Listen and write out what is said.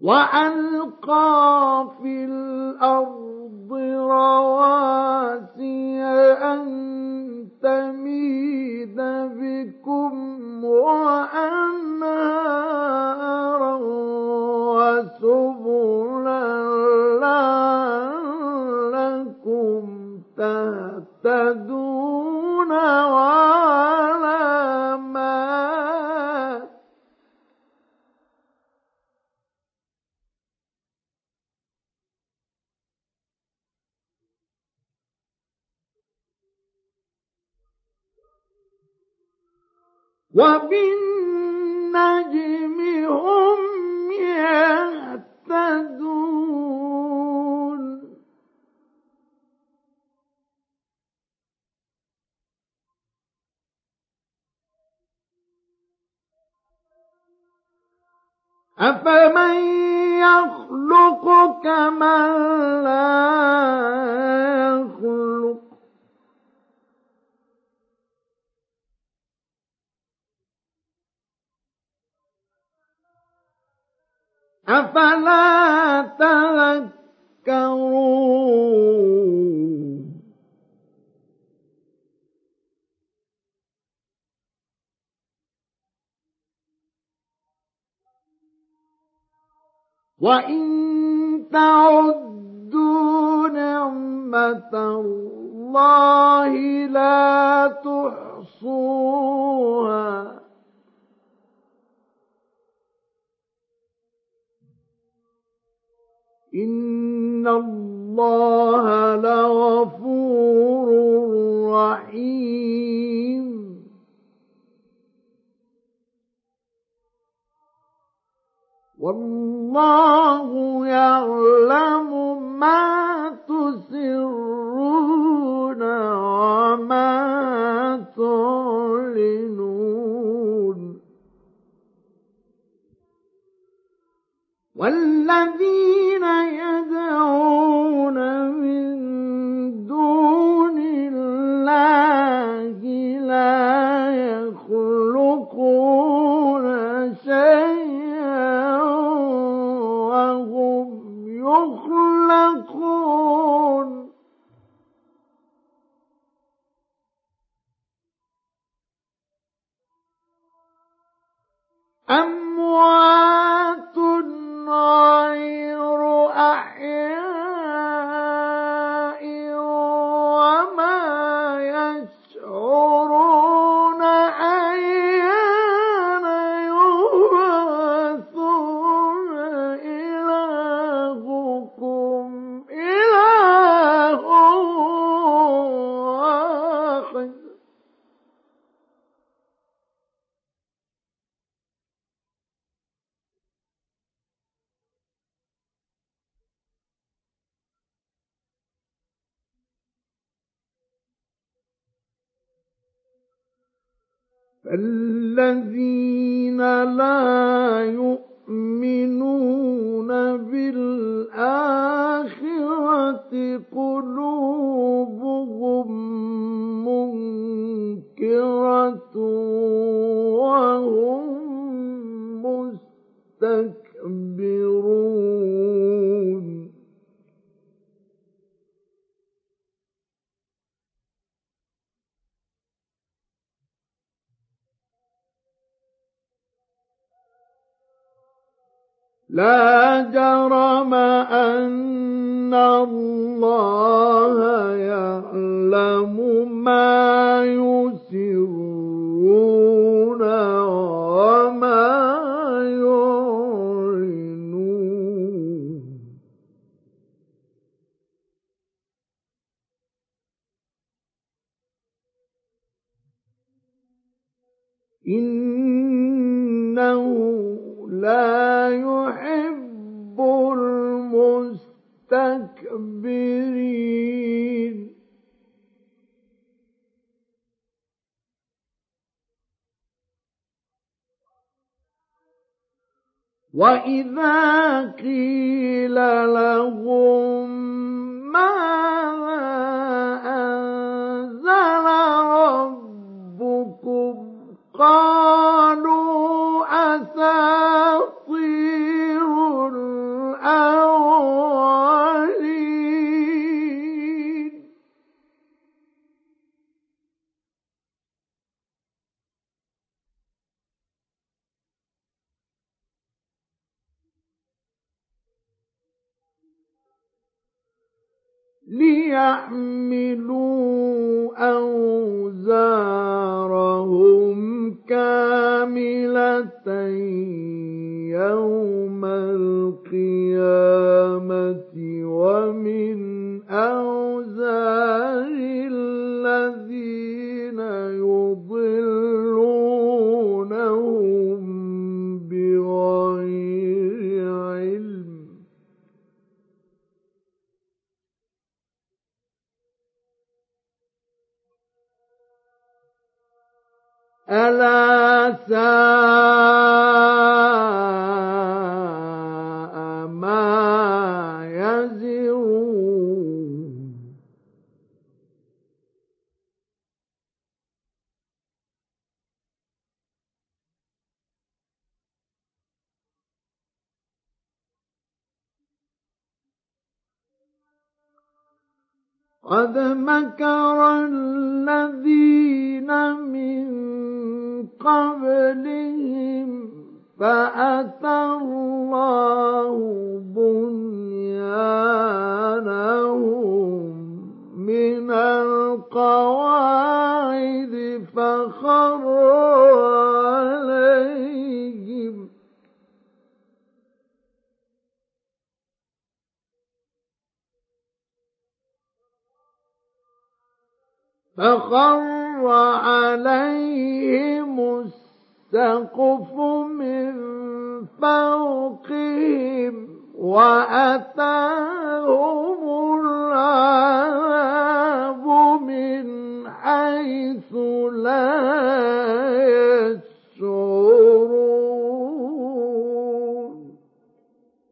وألقى في الأرض رواسي أن تميد بكم وأنهارا وسبلا لعلكم تهتدون وعلامات وبالنجم هم يهتدون أفمن يخلق كمن لا يخلق أفلا تذكرون وإن تعدوا نعمة الله لا تحصوها إن الله لغفور رحيم والله يعلم ما تسرون وما تعلنون والذين يدعون من دون الله لا يخلقون شيئا وهم يخلقون أموات غير أحياء وما يشعرون أيان يبعثون إلهكم إله واحد فالذين لا يؤمنون بالآخرة قلوبهم منكرة وهم مستكبرون لا جرم أن الله يعلم ما يسرون وما يعلنون إنه لا يحب المستكبرين وإذا قيل لهم ماذا أنزل ربكم قالوا أساطير ليحملوا أوزارهم كاملة يوم القيامة ومن أوزار الذين يضلونهم بغير علم ألا ساء ما يزرون قد مكر الذين من قبلهم فأتى الله بنيانهم من القواعد فخر عليهم السقف من فوقهم وأتاهم العذاب من حيث